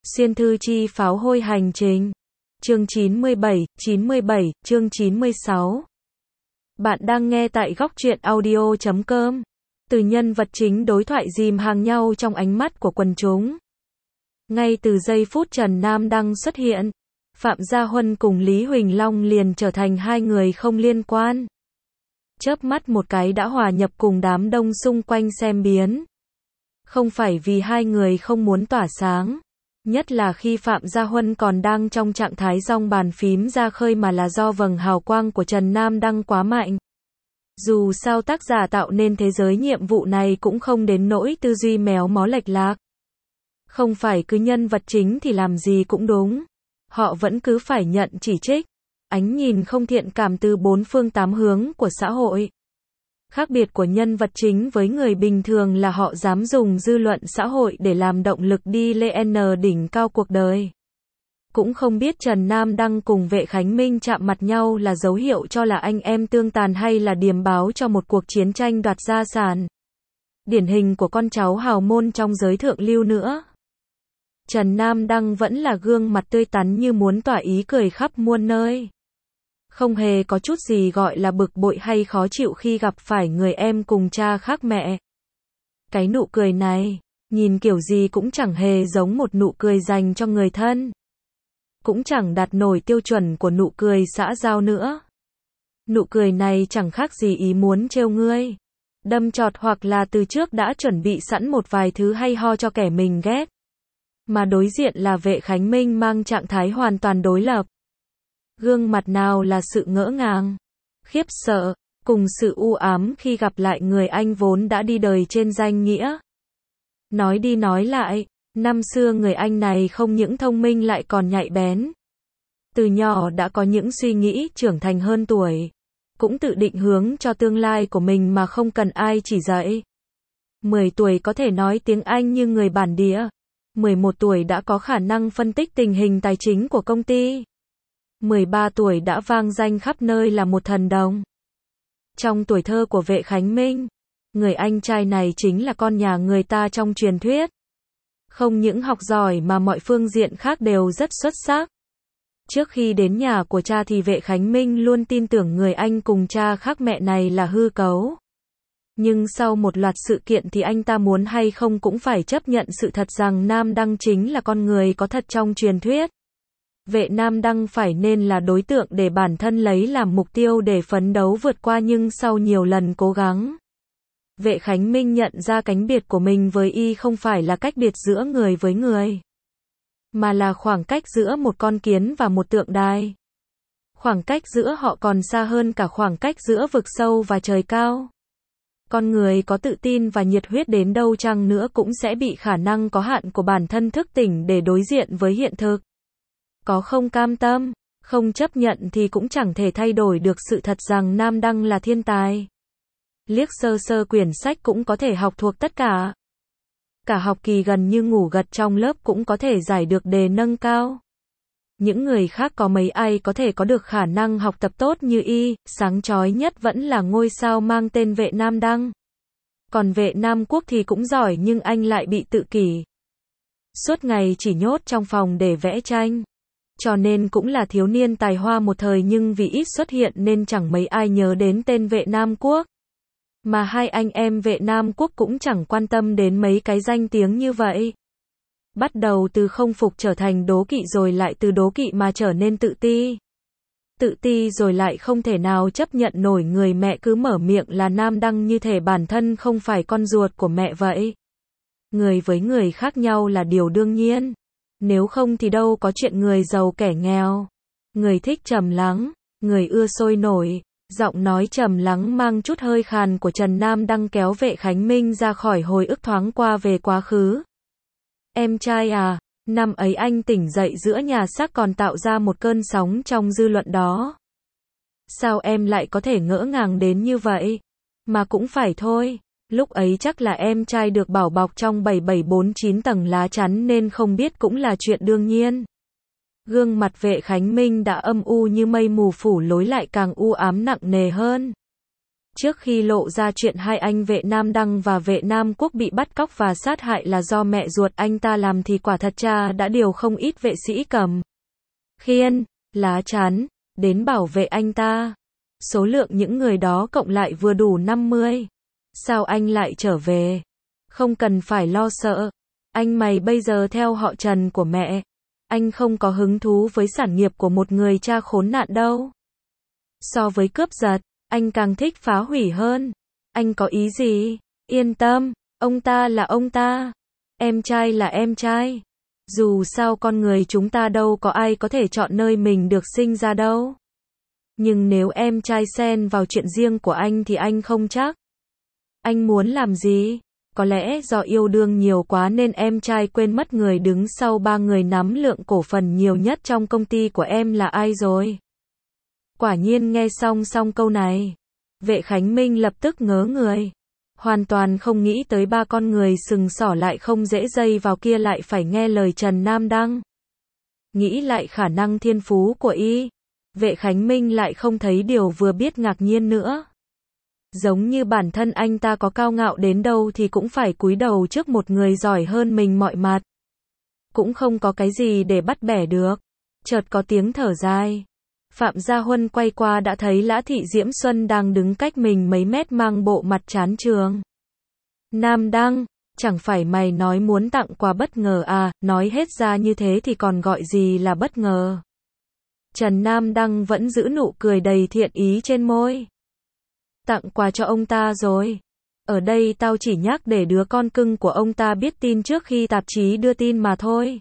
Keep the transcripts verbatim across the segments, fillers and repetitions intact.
Xuyên thư chi pháo hôi hành trình. Chương chín mươi bảy, chín mươi bảy, chương chín mươi sáu. Bạn đang nghe tại góc truyện audio chấm com. Từ nhân vật chính đối thoại dìm hàng nhau trong ánh mắt của quần chúng. Ngay từ giây phút Trần Nam Đăng xuất hiện, Phạm Gia Huân cùng Lý Huỳnh Long liền trở thành hai người không liên quan. Chớp mắt một cái đã hòa nhập cùng đám đông xung quanh xem biến. Không phải vì hai người không muốn tỏa sáng, nhất là khi Phạm Gia Huân còn đang trong trạng thái dong bàn phím ra khơi, mà là do vầng hào quang của Trần Nam Đăng quá mạnh. Dù sao tác giả tạo nên thế giới nhiệm vụ này cũng không đến nỗi tư duy méo mó lệch lạc. Không phải cứ nhân vật chính thì làm gì cũng đúng. Họ vẫn cứ phải nhận chỉ trích, ánh nhìn không thiện cảm từ bốn phương tám hướng của xã hội. Khác biệt của nhân vật chính với người bình thường là họ dám dùng dư luận xã hội để làm động lực đi lên đỉnh cao cuộc đời. Cũng không biết Trần Nam Đăng cùng Vệ Khánh Minh chạm mặt nhau là dấu hiệu cho là anh em tương tàn hay là điềm báo cho một cuộc chiến tranh đoạt gia sản. Điển hình của con cháu hào môn trong giới thượng lưu nữa. Trần Nam Đăng vẫn là gương mặt tươi tắn như muốn tỏa ý cười khắp muôn nơi. Không hề có chút gì gọi là bực bội hay khó chịu khi gặp phải người em cùng cha khác mẹ. Cái nụ cười này, nhìn kiểu gì cũng chẳng hề giống một nụ cười dành cho người thân. Cũng chẳng đạt nổi tiêu chuẩn của nụ cười xã giao nữa. Nụ cười này chẳng khác gì ý muốn trêu ngươi, đâm chọt hoặc là từ trước đã chuẩn bị sẵn một vài thứ hay ho cho kẻ mình ghét. Mà đối diện là Vệ Khánh Minh mang trạng thái hoàn toàn đối lập. Gương mặt nào là sự ngỡ ngàng, khiếp sợ, cùng sự u ám khi gặp lại người anh vốn đã đi đời trên danh nghĩa. Nói đi nói lại, năm xưa người anh này không những thông minh lại còn nhạy bén. Từ nhỏ đã có những suy nghĩ trưởng thành hơn tuổi, cũng tự định hướng cho tương lai của mình mà không cần ai chỉ dạy. mười tuổi có thể nói tiếng Anh như người bản địa. mười một tuổi đã có khả năng phân tích tình hình tài chính của công ty. mười ba tuổi đã vang danh khắp nơi là một thần đồng. Trong tuổi thơ của Vệ Khánh Minh, người anh trai này chính là con nhà người ta trong truyền thuyết. Không những học giỏi mà mọi phương diện khác đều rất xuất sắc. Trước khi đến nhà của cha thì Vệ Khánh Minh luôn tin tưởng người anh cùng cha khác mẹ này là hư cấu. Nhưng sau một loạt sự kiện thì anh ta muốn hay không cũng phải chấp nhận sự thật rằng Nam Đăng chính là con người có thật trong truyền thuyết. Vệ Nam Đăng phải nên là đối tượng để bản thân lấy làm mục tiêu để phấn đấu vượt qua, nhưng sau nhiều lần cố gắng, Vệ Khánh Minh nhận ra cánh biệt của mình với y không phải là cách biệt giữa người với người, mà là khoảng cách giữa một con kiến và một tượng đài. Khoảng cách giữa họ còn xa hơn cả khoảng cách giữa vực sâu và trời cao. Con người có tự tin và nhiệt huyết đến đâu chăng nữa cũng sẽ bị khả năng có hạn của bản thân thức tỉnh để đối diện với hiện thực. Có không cam tâm, không chấp nhận thì cũng chẳng thể thay đổi được sự thật rằng Nam Đăng là thiên tài. Liếc sơ sơ quyển sách cũng có thể học thuộc tất cả. Cả học kỳ gần như ngủ gật trong lớp cũng có thể giải được đề nâng cao. Những người khác có mấy ai có thể có được khả năng học tập tốt như y, sáng chói nhất vẫn là ngôi sao mang tên Vệ Nam Đăng. Còn Vệ Nam Quốc thì cũng giỏi nhưng anh lại bị tự kỷ. Suốt ngày chỉ nhốt trong phòng để vẽ tranh. Cho nên cũng là thiếu niên tài hoa một thời, nhưng vì ít xuất hiện nên chẳng mấy ai nhớ đến tên Vệ Nam Quốc. Mà hai anh em Vệ Nam Quốc cũng chẳng quan tâm đến mấy cái danh tiếng như vậy. Bắt đầu từ không phục trở thành đố kỵ, rồi lại từ đố kỵ mà trở nên tự ti. Tự ti rồi lại không thể nào chấp nhận nổi người mẹ cứ mở miệng là Nam Đăng như thể bản thân không phải con ruột của mẹ vậy. Người với người khác nhau là điều đương nhiên. Nếu không thì đâu có chuyện người giàu kẻ nghèo. Người thích trầm lắng, người ưa sôi nổi. Giọng nói trầm lắng mang chút hơi khàn của Trần Nam Đăng kéo Vệ Khánh Minh ra khỏi hồi ức thoáng qua về quá khứ. Em trai à, năm ấy anh tỉnh dậy giữa nhà xác còn tạo ra một cơn sóng trong dư luận đó. Sao em lại có thể ngỡ ngàng đến như vậy? Mà cũng phải thôi, lúc ấy chắc là em trai được bảo bọc trong bảy bảy bốn chín tầng lá chắn nên không biết cũng là chuyện đương nhiên. Gương mặt Vệ Khánh Minh đã âm u như mây mù phủ lối lại càng u ám nặng nề hơn. Trước khi lộ ra chuyện hai anh vệ Nam Đăng và vệ Nam Quốc bị bắt cóc và sát hại là do mẹ ruột anh ta làm thì quả thật cha đã điều không ít vệ sĩ cầm khiên, lá chắn, đến bảo vệ anh ta. Số lượng những người đó cộng lại vừa đủ năm mươi. Sao anh lại trở về? Không cần phải lo sợ. Anh mày bây giờ theo họ Trần của mẹ. Anh không có hứng thú với sản nghiệp của một người cha khốn nạn đâu. So với cướp giật, anh càng thích phá hủy hơn. Anh có ý gì? Yên tâm, ông ta là ông ta. Em trai là em trai. Dù sao con người chúng ta đâu có ai có thể chọn nơi mình được sinh ra đâu. Nhưng nếu em trai xen vào chuyện riêng của anh thì anh không chắc. Anh muốn làm gì? Có lẽ do yêu đương nhiều quá nên em trai quên mất người đứng sau ba người nắm lượng cổ phần nhiều nhất trong công ty của em là ai rồi. Quả nhiên nghe xong xong câu này, vệ Khánh Minh lập tức ngớ người. Hoàn toàn không nghĩ tới ba con người sừng sỏ lại không dễ dây vào kia lại phải nghe lời Trần Nam Đăng. Nghĩ lại khả năng thiên phú của y, vệ Khánh Minh lại không thấy điều vừa biết ngạc nhiên nữa. Giống như bản thân anh ta có cao ngạo đến đâu thì cũng phải cúi đầu trước một người giỏi hơn mình mọi mặt. Cũng không có cái gì để bắt bẻ được. Chợt có tiếng thở dài. Phạm Gia Huân quay qua đã thấy Lã Thị Diễm Xuân đang đứng cách mình mấy mét mang bộ mặt chán trường. Nam Đăng, chẳng phải mày nói muốn tặng quà bất ngờ à, nói hết ra như thế thì còn gọi gì là bất ngờ. Trần Nam Đăng vẫn giữ nụ cười đầy thiện ý trên môi. Tặng quà cho ông ta rồi. Ở đây tao chỉ nhắc để đứa con cưng của ông ta biết tin trước khi tạp chí đưa tin mà thôi.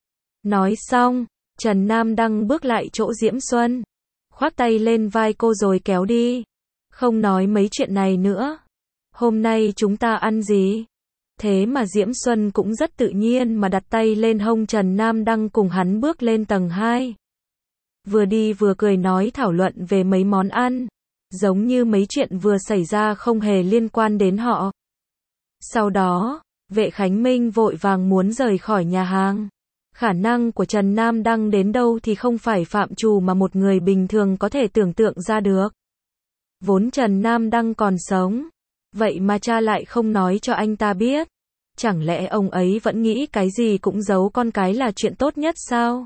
Nói xong, Trần Nam Đăng bước lại chỗ Diễm Xuân. Khoác tay lên vai cô rồi kéo đi. Không nói mấy chuyện này nữa. Hôm nay chúng ta ăn gì? Thế mà Diễm Xuân cũng rất tự nhiên mà đặt tay lên hông Trần Nam Đăng cùng hắn bước lên tầng hai. Vừa đi vừa cười nói thảo luận về mấy món ăn. Giống như mấy chuyện vừa xảy ra không hề liên quan đến họ. Sau đó, vệ Khánh Minh vội vàng muốn rời khỏi nhà hàng. Khả năng của Trần Nam Đăng đến đâu thì không phải phạm trù mà một người bình thường có thể tưởng tượng ra được. Vốn Trần Nam Đăng còn sống. Vậy mà cha lại không nói cho anh ta biết. Chẳng lẽ ông ấy vẫn nghĩ cái gì cũng giấu con cái là chuyện tốt nhất sao?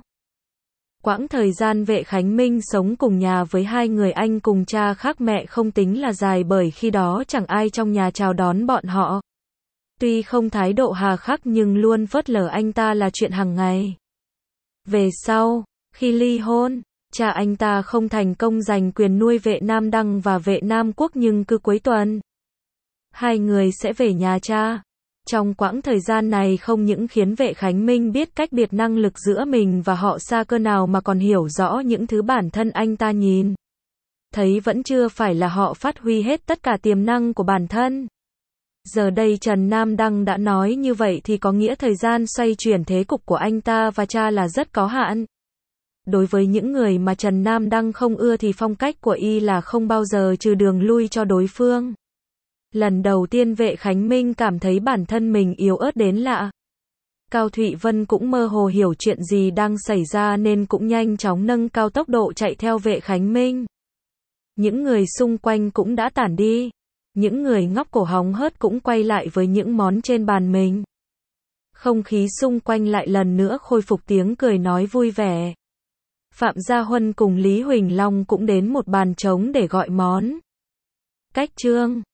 Quãng thời gian vệ Khánh Minh sống cùng nhà với hai người anh cùng cha khác mẹ không tính là dài bởi khi đó chẳng ai trong nhà chào đón bọn họ. Tuy không thái độ hà khắc nhưng luôn phớt lờ anh ta là chuyện hàng ngày. Về sau, khi ly hôn, cha anh ta không thành công giành quyền nuôi vệ Nam Đăng và vệ Nam Quốc nhưng cứ cuối tuần, hai người sẽ về nhà cha. Trong quãng thời gian này không những khiến vệ Khánh Minh biết cách biệt năng lực giữa mình và họ xa cơ nào mà còn hiểu rõ những thứ bản thân anh ta nhìn thấy vẫn chưa phải là họ phát huy hết tất cả tiềm năng của bản thân. Giờ đây Trần Nam Đăng đã nói như vậy thì có nghĩa thời gian xoay chuyển thế cục của anh ta và cha là rất có hạn. Đối với những người mà Trần Nam Đăng không ưa thì phong cách của y là không bao giờ trừ đường lui cho đối phương. Lần đầu tiên vệ Khánh Minh cảm thấy bản thân mình yếu ớt đến lạ. Cao Thụy Vân cũng mơ hồ hiểu chuyện gì đang xảy ra nên cũng nhanh chóng nâng cao tốc độ chạy theo vệ Khánh Minh. Những người xung quanh cũng đã tản đi. Những người ngóc cổ hóng hớt cũng quay lại với những món trên bàn mình. Không khí xung quanh lại lần nữa khôi phục tiếng cười nói vui vẻ. Phạm Gia Huân cùng Lý Huỳnh Long cũng đến một bàn trống để gọi món. Cách chương